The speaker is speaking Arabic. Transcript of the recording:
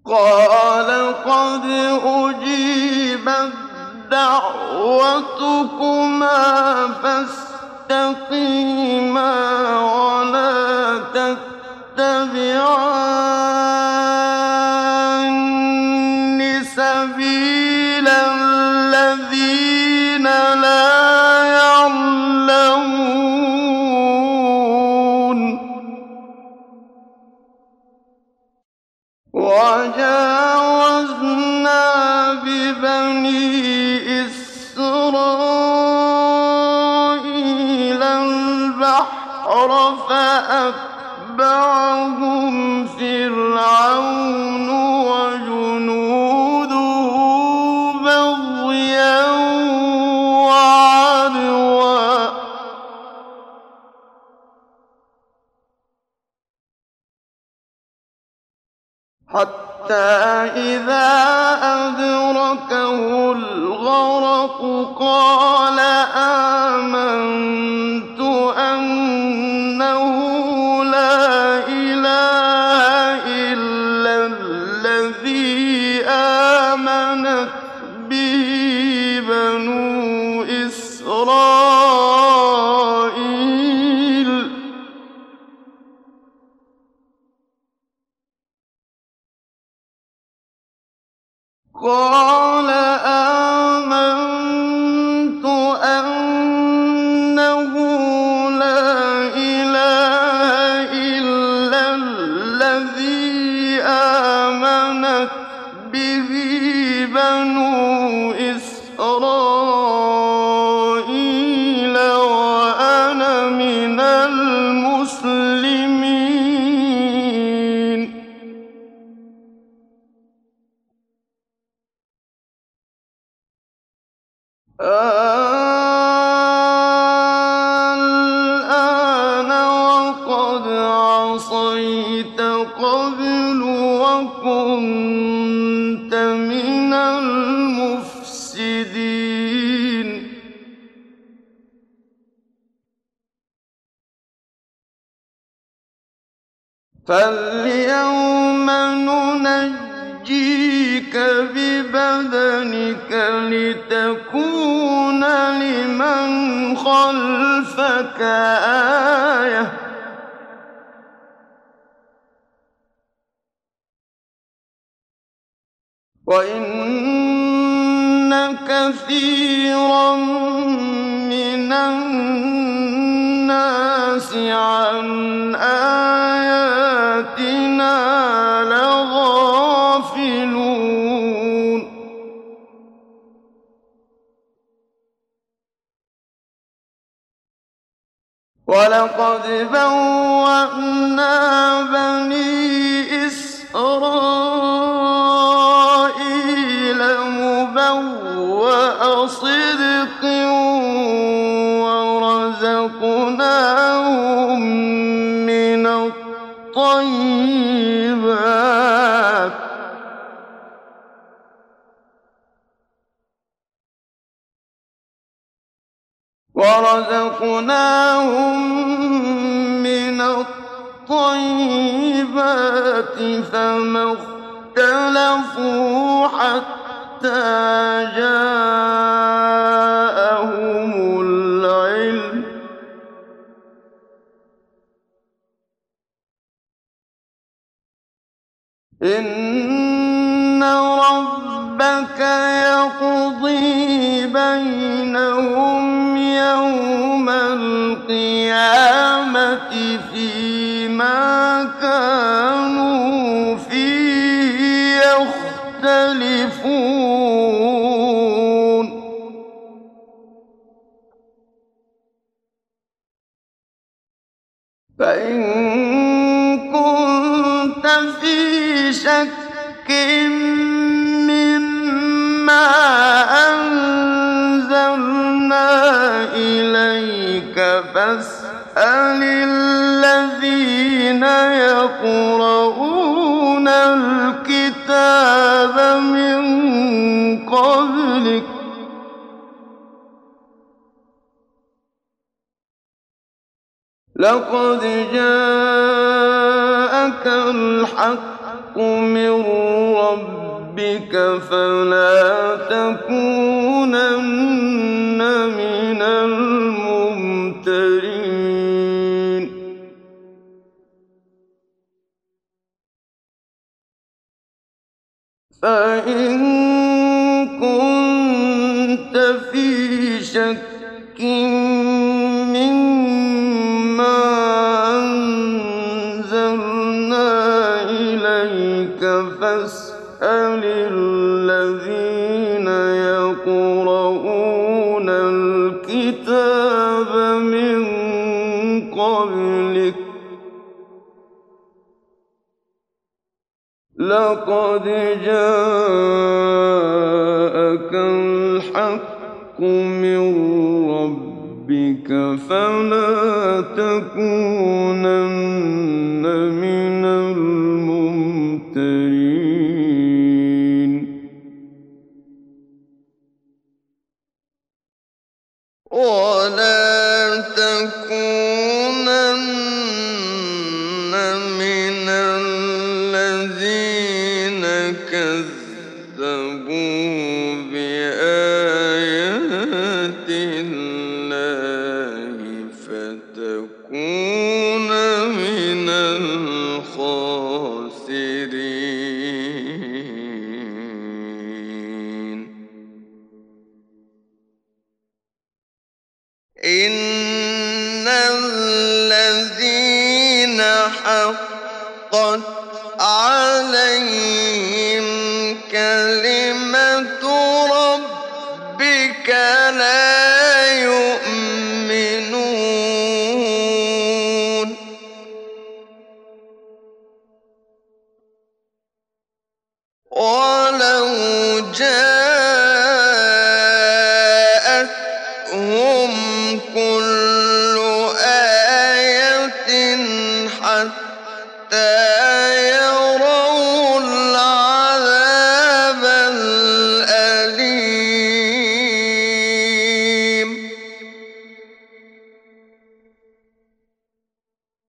قال قد أجيبت دعوتكما فاستقيما ولا تتبعان سبيل الذين لا يعلمون. وجاوزنا ببني إسرائيل البحر فأتبعهم فرعون وجنوده بغيا وعدوا حتى إذا أدركه الغرق قال آمنت أنه لا إله إلا الذي آمنت به بنو إسرائيل قال آمنت أنه لا إله إلا الذي آمنت به بنو إسرائيل وأنا من المسلمين. الآن وقد عصيت قبل وكنت من المفسدين. فاليوم ننجيك ببدنك لتكون لمن خلفك آية وإن كثيرا من الناس عن آياتنا لغافلون. ولقد بوأنا بني إسرائيل مبوأ صدق ورزقناهم من الطيبات فما اختلفوا حتى جاءهم العلم إن ربك يقضي بينهم يوم القيامة فيما كانوا فيه يختلفون. فإن كنت في شك مما أنزلنا إليك فاسأل الذين يقرؤون الكتاب من قبلك لقد جاءك الحق من ربك فلا تكونن من الممترين فإن كنت في شك مما أنزلنا إليك فاسأل الذين يقرؤون الكتاب من قبلك لقد جاءك الحق من ربك فلا تكونن من الممترين ولا تكونن من الذين كذبوا بآيات الله فتكون من الخاسرين إن الذين حقت عليهم كلمة ربك لا يؤمنون ولو جاء